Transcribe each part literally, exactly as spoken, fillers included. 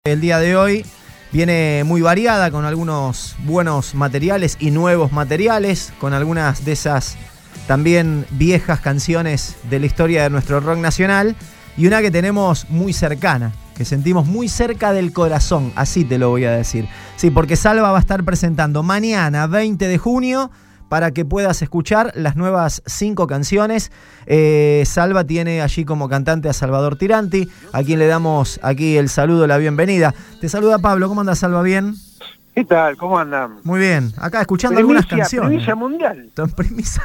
El día de hoy viene muy variada, con algunos buenos materiales y nuevos materiales, con algunas de esas también viejas canciones de la historia de nuestro rock nacional, y una que tenemos muy cercana, que sentimos muy cerca del corazón, así te lo voy a decir. Sí, porque Salva va a estar presentando mañana, veinte de junio, para que puedas escuchar las nuevas cinco canciones. Eh, Salva tiene allí como cantante a Salvador Tiranti, a quien le damos aquí el saludo, la bienvenida. Te saluda Pablo, ¿cómo andas, Salva? ¿Bien? ¿Qué tal? ¿Cómo andan? Muy bien, acá escuchando primicia, algunas canciones. Primicia mundial. Primicia,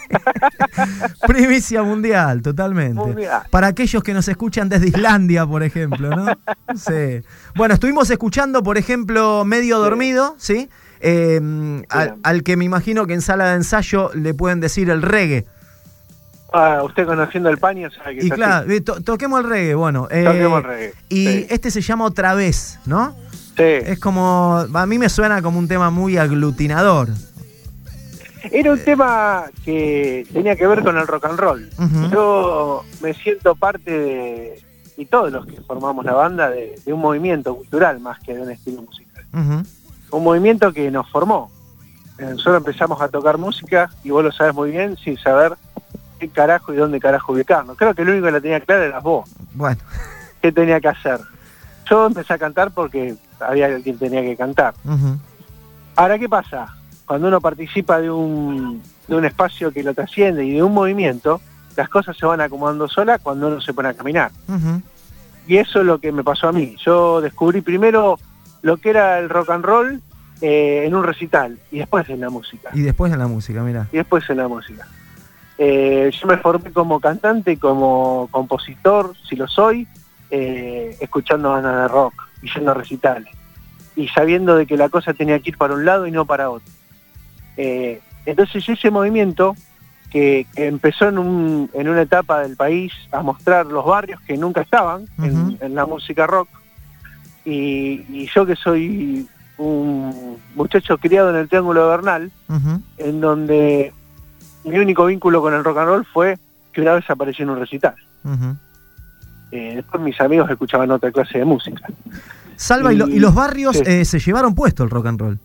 primicia mundial, totalmente. Mundial. Para aquellos que nos escuchan desde Islandia, por ejemplo, ¿no? Sí. Bueno, estuvimos escuchando, por ejemplo, Medio Dormido, ¿sí? Eh, al, al que me imagino que en sala de ensayo le pueden decir el reggae. Ah, usted conociendo el paño sabe que y claro, to, toquemos el reggae, bueno. Eh, toquemos el reggae. Y sí. Este se llama Otra Vez, ¿no? Sí. Es como, a mí me suena como un tema muy aglutinador. Era un tema que tenía que ver con el rock and roll. Uh-huh. Yo me siento parte de, y todos los que formamos la banda, de, de un movimiento cultural más que de un estilo musical. Uh-huh. Un movimiento que nos formó. Nosotros empezamos a tocar música, y vos lo sabes muy bien, sin saber qué carajo y dónde carajo ubicarnos. Creo que el único que la tenía clara eras vos. Bueno. ¿Qué tenía que hacer? Yo empecé a cantar porque había alguien que tenía que cantar. Uh-huh. Ahora, ¿qué pasa? Cuando uno participa de un, de un espacio que lo trasciende y de un movimiento, las cosas se van acomodando solas cuando uno se pone a caminar. Uh-huh. Y eso es lo que me pasó a mí. Yo descubrí primero lo que era el rock and roll eh, en un recital, y después en la música. Y después en la música, mira. Y después en la música. Eh, yo me formé como cantante, como compositor, si lo soy, eh, escuchando bandas de rock y yendo a recitales. Y sabiendo de que la cosa tenía que ir para un lado y no para otro. Eh, entonces ese movimiento que, que empezó en, un, en una etapa del país a mostrar los barrios que nunca estaban uh-huh. en, en la música rock, y, y yo que soy un muchacho criado en el Triángulo de Bernal, uh-huh. en donde mi único vínculo con el rock and roll fue que una vez apareció en un recital. Uh-huh. Eh, después mis amigos escuchaban otra clase de música. Salva, y, y, lo, y los barrios sí. eh, se llevaron puesto el rock and roll.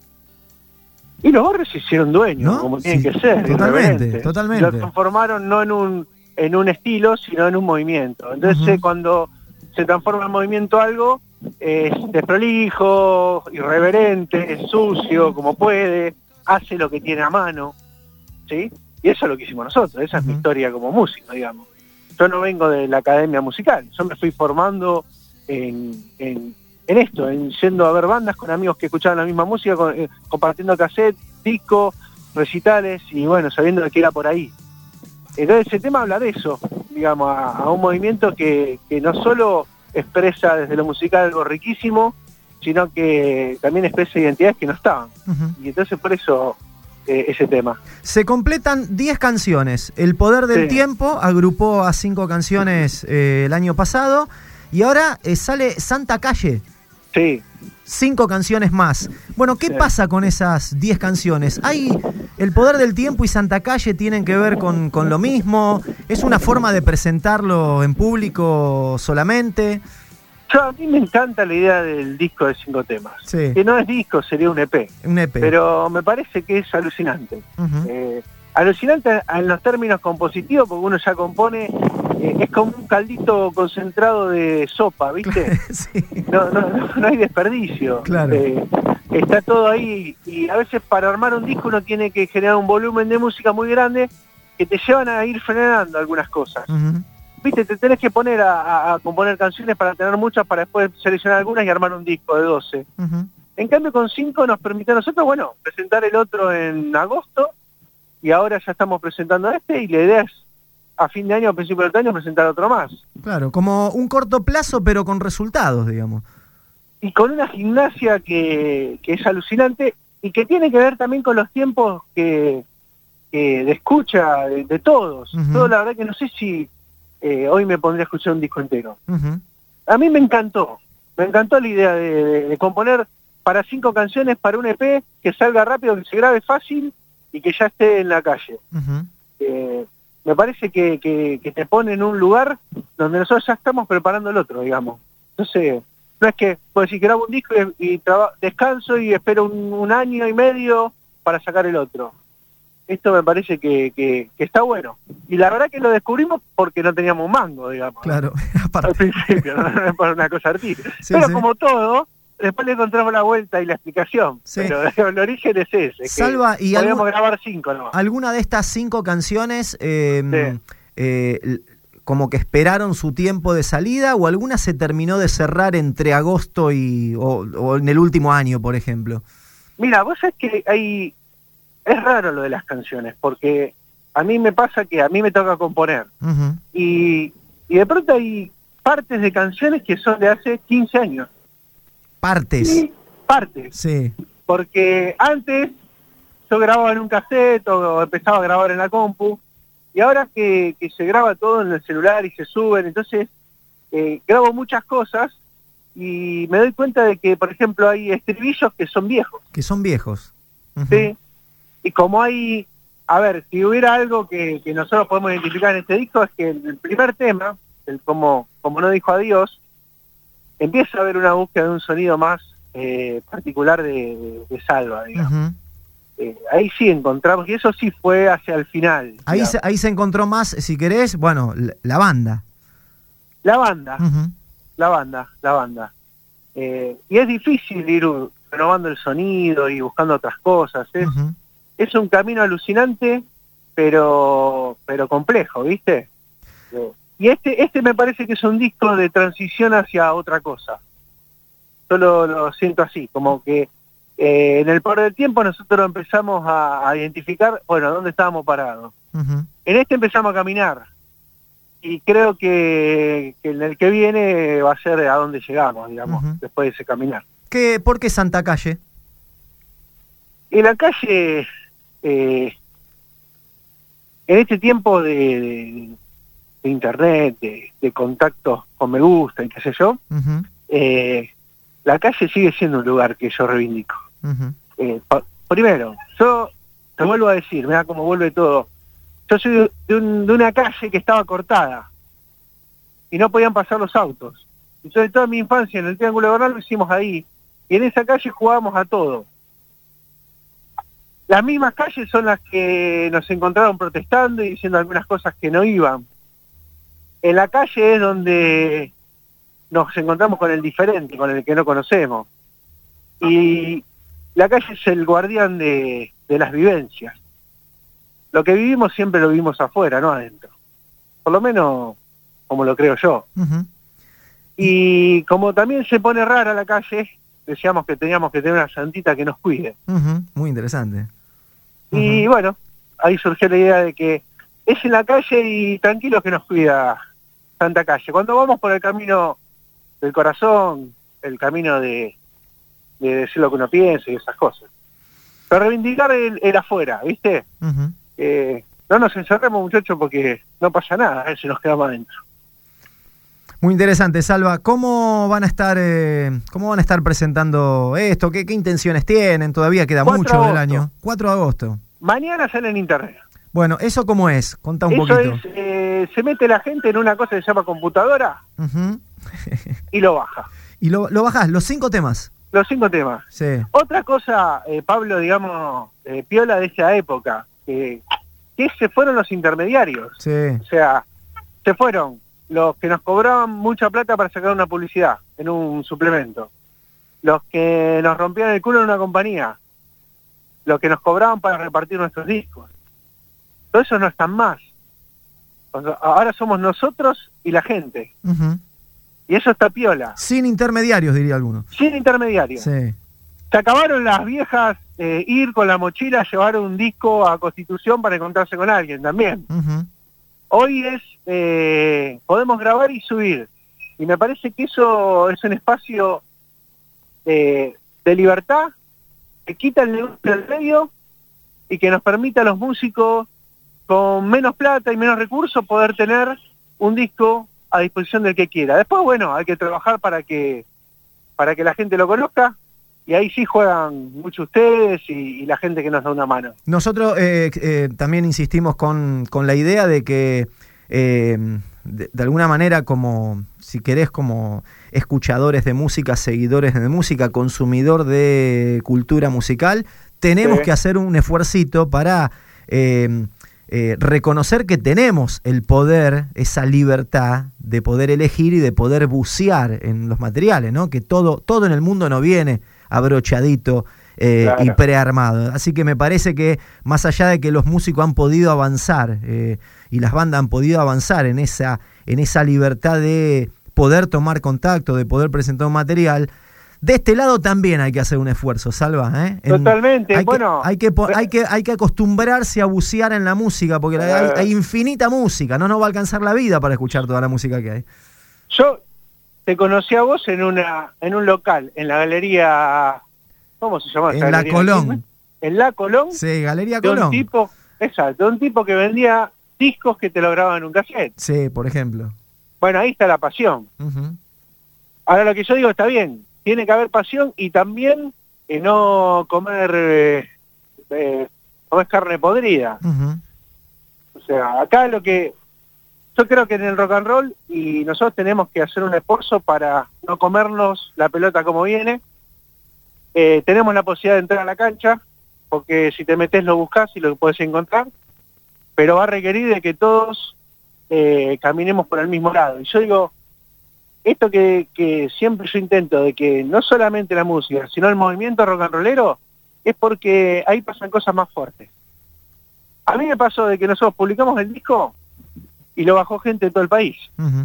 Y los barrios se hicieron dueños, ¿no? Como tienen sí, que ser. Totalmente, totalmente. Lo transformaron no en un en un estilo, sino en un movimiento. Entonces, uh-huh. cuando se transforma en movimiento algo, es desprolijo, irreverente, es sucio, como puede, hace lo que tiene a mano, ¿sí? Y eso es lo que hicimos nosotros, esa uh-huh. es mi historia como músico, digamos. Yo no vengo de la academia musical, yo me fui formando en... en en esto, en yendo a ver bandas con amigos que escuchaban la misma música, con, eh, compartiendo cassette, discos, recitales, y bueno, sabiendo que era por ahí. Entonces ese tema habla de eso, digamos, a, a un movimiento que, que no solo expresa desde lo musical algo riquísimo, sino que también expresa identidades que no estaban. Uh-huh. Y entonces por eso eh, ese tema. Se completan diez canciones. El Poder del sí. Tiempo agrupó a cinco canciones eh, el año pasado, y ahora eh, sale Santa Calle. Sí. Cinco canciones más. Bueno, ¿qué sí. pasa con esas diez canciones? ¿Hay El Poder del Tiempo y Santa Calle tienen que ver con, con lo mismo? ¿Es una forma de presentarlo en público solamente? Yo, a mí me encanta la idea del disco de cinco temas. Sí. Que no es disco, sería un E P. Un E P. Pero me parece que es alucinante. Uh-huh. Eh, alucinante en los términos compositivos, porque uno ya compone... Eh, es como un caldito concentrado de sopa, ¿viste? Sí. No, no, no, no hay desperdicio. Claro. Eh, está todo ahí, y a veces para armar un disco uno tiene que generar un volumen de música muy grande que te llevan a ir frenando algunas cosas. Uh-huh. ¿Viste? Te tenés que poner a, a, a componer canciones para tener muchas, para después seleccionar algunas y armar un disco de doce. Uh-huh. En cambio con cinco nos permite a nosotros, bueno, presentar el otro en agosto, y ahora ya estamos presentando este, y la idea es a fin de año, a principio del año, presentar otro más. Claro, como un corto plazo, pero con resultados, digamos. Y con una gimnasia que, que es alucinante, y que tiene que ver también con los tiempos que, que de escucha de, de todos. Uh-huh. Yo la verdad que no sé si eh, hoy me pondría a escuchar un disco entero. Uh-huh. A mí me encantó, me encantó la idea de, de, de componer para cinco canciones, para un E P, que salga rápido, que se grabe fácil, y que ya esté en la calle. Uh-huh. Eh, me parece que, que, que te pone en un lugar donde nosotros ya estamos preparando el otro, digamos. Entonces, No es que, pues si grabo un disco y, y traba, descanso y espero un, un año y medio para sacar el otro. Esto me parece que, que, que está bueno. Y la verdad que lo descubrimos porque no teníamos un mango, digamos. Claro, aparte. Al principio, no es por una cosa artística. Sí, Pero sí. como todo, después le encontramos la vuelta y la explicación. Sí. Pero el origen es ese. Salva, que y podíamos algún, grabar cinco nomás. ¿alguna de estas cinco canciones eh, Sí. eh, como que esperaron su tiempo de salida o alguna se terminó de cerrar entre agosto y o, o en el último año, por ejemplo? Mira, vos sabés que hay... Es raro lo de las canciones, porque a mí me pasa que a mí me toca componer. Uh-huh. Y, y de pronto hay partes de canciones que son de hace quince años. Partes. Y partes. Sí. Porque antes yo grababa en un cassette o empezaba a grabar en la compu, y ahora que, que se graba todo en el celular y se suben, entonces eh, grabo muchas cosas y me doy cuenta de que, por ejemplo, hay estribillos que son viejos. Que son viejos. Uh-huh. ¿Sí? Y como hay, a ver, si hubiera algo que, que nosotros podemos identificar en este disco es que el primer tema, el como, como no dijo adiós, empieza a haber una búsqueda de un sonido más eh, particular de, de, de Salva, digamos. Uh-huh. Eh, ahí sí encontramos, y eso sí fue hacia el final. Ahí se, ahí se encontró más, si querés, bueno, la, la banda. La banda, Uh-huh. la banda, la banda. Eh, y es difícil ir renovando el sonido y buscando otras cosas. Es, Uh-huh. es un camino alucinante, pero pero complejo, ¿viste? Eh, y este este me parece que es un disco de transición hacia otra cosa. Yo lo, lo siento así, como que eh, en el paso del tiempo nosotros empezamos a, a identificar, bueno, dónde estábamos parados. Uh-huh. En este empezamos a caminar. Y creo que, que en el que viene va a ser a dónde llegamos, digamos, Uh-huh. después de ese caminar. ¿Qué, ¿Por qué Santa Calle? En la calle, eh, en este tiempo de, de, de internet, de, de contactos con me gusta y qué sé yo, Uh-huh. eh, la calle sigue siendo un lugar que yo reivindico. Uh-huh. Eh, pa- primero, yo te vuelvo a decir, mira cómo vuelve todo. Yo soy de, un, de una calle que estaba cortada y no podían pasar los autos. Entonces toda mi infancia en el Triángulo de Bernal lo hicimos ahí, y en esa calle jugábamos a todo. Las mismas calles son las que nos encontraron protestando y diciendo algunas cosas que no iban. En la calle es donde nos encontramos con el diferente, con el que no conocemos. Y la calle es el guardián de, de las vivencias. Lo que vivimos siempre lo vivimos afuera, no adentro. Por lo menos como lo creo yo. Uh-huh. Y como también se pone rara la calle, decíamos que teníamos que tener una santita que nos cuide. Uh-huh. Muy interesante. Y Uh-huh. bueno, ahí surgió la idea de que es en la calle y tranquilos que nos cuida Santa Calle. Cuando vamos por el camino del corazón, el camino de, de decir lo que uno piensa y esas cosas. Pero reivindicar el, el afuera, ¿viste? Uh-huh. Eh, no nos encerremos, muchachos, porque no pasa nada, a ver si nos quedamos adentro. Muy interesante, Salva. ¿Cómo van a estar, eh, cómo van a estar presentando esto? ¿Qué, qué intenciones tienen? Todavía queda mucho del año. cuatro de agosto. Mañana sale en internet. Bueno, ¿eso cómo es? Contá un Eso poquito. es, eh, se mete la gente en una cosa que se llama computadora Uh-huh. y lo baja. Y lo, lo bajás, los cinco temas. Los cinco temas. Sí. Otra cosa, eh, Pablo, digamos, eh, piola de esa época, que, que se fueron los intermediarios. Sí. O sea, se fueron los que nos cobraban mucha plata para sacar una publicidad en un suplemento, los que nos rompían el culo en una compañía, los que nos cobraban para repartir nuestros discos. Todo eso no están más. O sea, ahora somos nosotros y la gente. Uh-huh. Y eso está piola. Sin intermediarios, diría alguno. Sin intermediarios. Sí. Se acabaron las viejas eh, ir con la mochila a llevar un disco a Constitución para encontrarse con alguien también. Uh-huh. Hoy es, eh, podemos grabar y subir. Y me parece que eso es un espacio eh, de libertad que quita el negocio del medio y que nos permite a los músicos con menos plata y menos recursos poder tener un disco a disposición del que quiera. Después, bueno, hay que trabajar para que para que la gente lo conozca, y ahí sí juegan mucho ustedes y, y la gente que nos da una mano. Nosotros eh, eh, también insistimos con, con la idea de que eh, de, de alguna manera como, si querés, como escuchadores de música, seguidores de música, consumidor de cultura musical, tenemos sí. que hacer un esfuercito para eh, eh, reconocer que tenemos el poder, esa libertad de poder elegir y de poder bucear en los materiales, ¿no? Que todo, todo en el mundo no viene abrochadito eh, claro. y prearmado. Así que me parece que más allá de que los músicos han podido avanzar eh, y las bandas han podido avanzar en esa, en esa libertad de poder tomar contacto, de poder presentar un material, de este lado también hay que hacer un esfuerzo, Salva, ¿eh? En, Totalmente, hay bueno. Que, hay, que, hay, que, hay que acostumbrarse a bucear en la música, porque uh, hay, hay infinita música, no nos va a alcanzar la vida para escuchar toda la música que hay. Yo te conocí a vos en una en un local, en la galería, ¿cómo se llama? En la Colón. En la Colón. Sí, Galería de Colón. Un tipo, exacto, de un tipo que vendía discos que te lo grababan en un cassette. Sí, por ejemplo. Bueno, ahí está la pasión. Uh-huh. Ahora lo que yo digo está bien, tiene que haber pasión y también eh, no comer eh, eh, comer carne podrida. Uh-huh. O sea, acá lo que yo creo que en el rock and roll y nosotros tenemos que hacer un esfuerzo para no comernos la pelota como viene. Eh, tenemos la posibilidad de entrar a la cancha, porque si te metes lo buscas y lo puedes encontrar, pero va a requerir de que todos eh, caminemos por el mismo lado. Y yo digo, esto que, que siempre yo intento, de que no solamente la música, sino el movimiento rock and rollero, es porque ahí pasan cosas más fuertes. A mí me pasó de que nosotros publicamos el disco y lo bajó gente de todo el país. Uh-huh.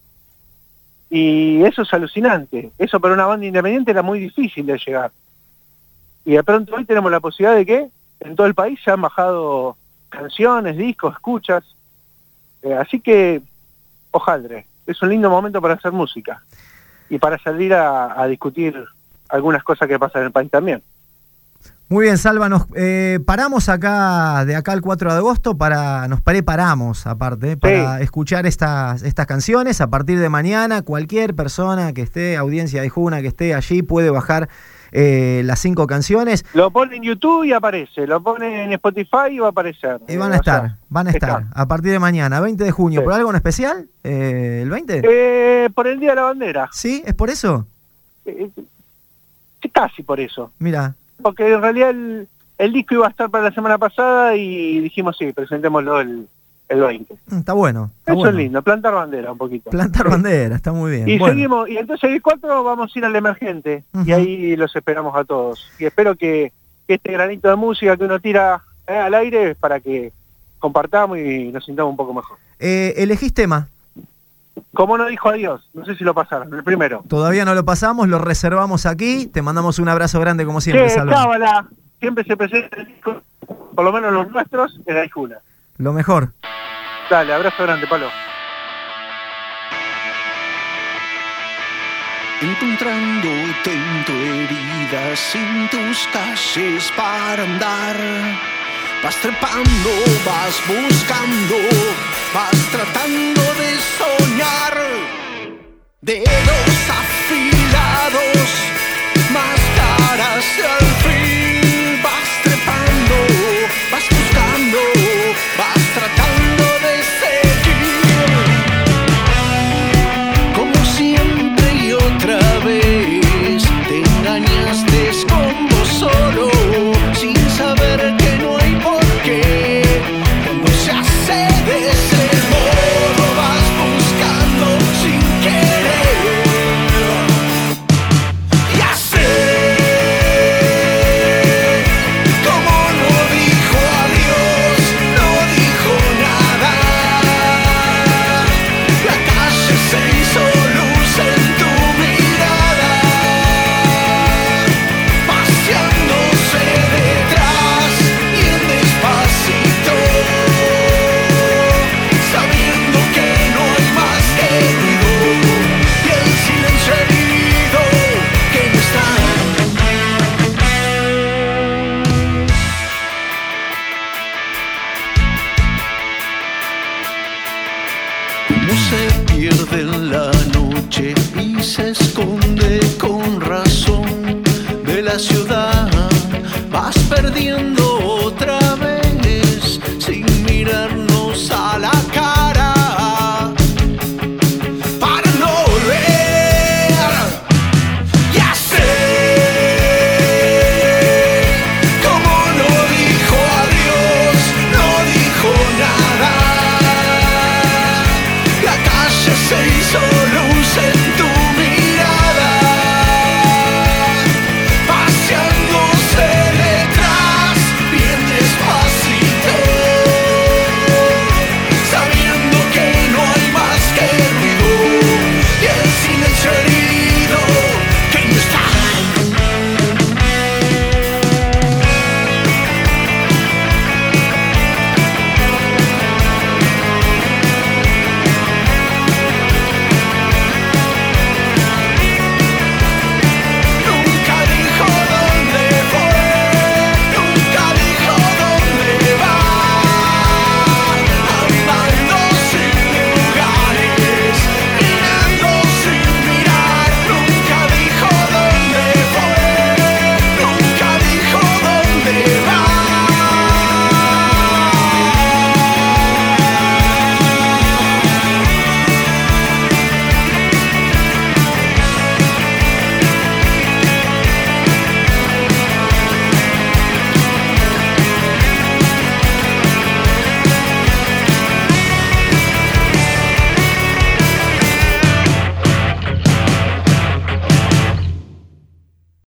Y eso es alucinante. Eso para una banda independiente era muy difícil de llegar. Y de pronto hoy tenemos la posibilidad de que en todo el país se han bajado canciones, discos, escuchas. Eh, así que, ojaldre, es un lindo momento para hacer música. Y para salir a, a discutir algunas cosas que pasan en el país también. Muy bien, Salva, nos eh, paramos acá, de acá al cuatro de agosto, para nos preparamos, aparte, para sí. escuchar estas, estas canciones. A partir de mañana, cualquier persona que esté, audiencia de Juna, que esté allí, puede bajar eh, las cinco canciones. Lo pone en YouTube y aparece, lo pone en Spotify y va a aparecer. Y van a estar, sea, van a estar, está. a partir de mañana, veinte de junio. Sí. ¿Por algo en especial? Eh, ¿El veinte? Eh, por el Día de la Bandera. ¿Sí? ¿Es por eso? Eh, casi por eso. Mira. Porque en realidad el, el disco iba a estar para la semana pasada y dijimos sí, presentémoslo el, el veinte. Está bueno. Está Eso bueno. es lindo, plantar bandera un poquito. Plantar sí. bandera, está muy bien. Y bueno. seguimos, y entonces el cuatro vamos a ir al emergente, uh-huh. y ahí los esperamos a todos. Y espero que, que este granito de música que uno tira eh, al aire es para que compartamos y nos sintamos un poco mejor. Eh, ¿Elegís tema? Como no dijo adiós, no sé si lo pasaron, el primero. Todavía no lo pasamos, lo reservamos aquí, te mandamos un abrazo grande como siempre, sí, Salva. Cábala, siempre se presenta el disco, por lo menos los nuestros, en la Juna. Lo mejor. Dale, abrazo grande, Palo. Encontrándote en tu herida, sin tus calles para andar. Vas trepando, vas buscando, vas tratando de soñar. Dedos afilados, máscaras al fin. Vas trepando, vas buscando, vas tratando de seguir. Como siempre y otra vez, te engañaste con vos solo, sin saber que no hay por qué. Cuando se hace de ese modo, vas buscando sin querer. Ya sé, como no dijo adiós, no dijo nada. La calle se hizo luz en tu mirada, paseándose detrás y en despacito, sabiendo que no hay más que ruido y el silencio herido que no está. Cómo se pierde en la noche y se esconde con razón de la ciudad, vas perdiendo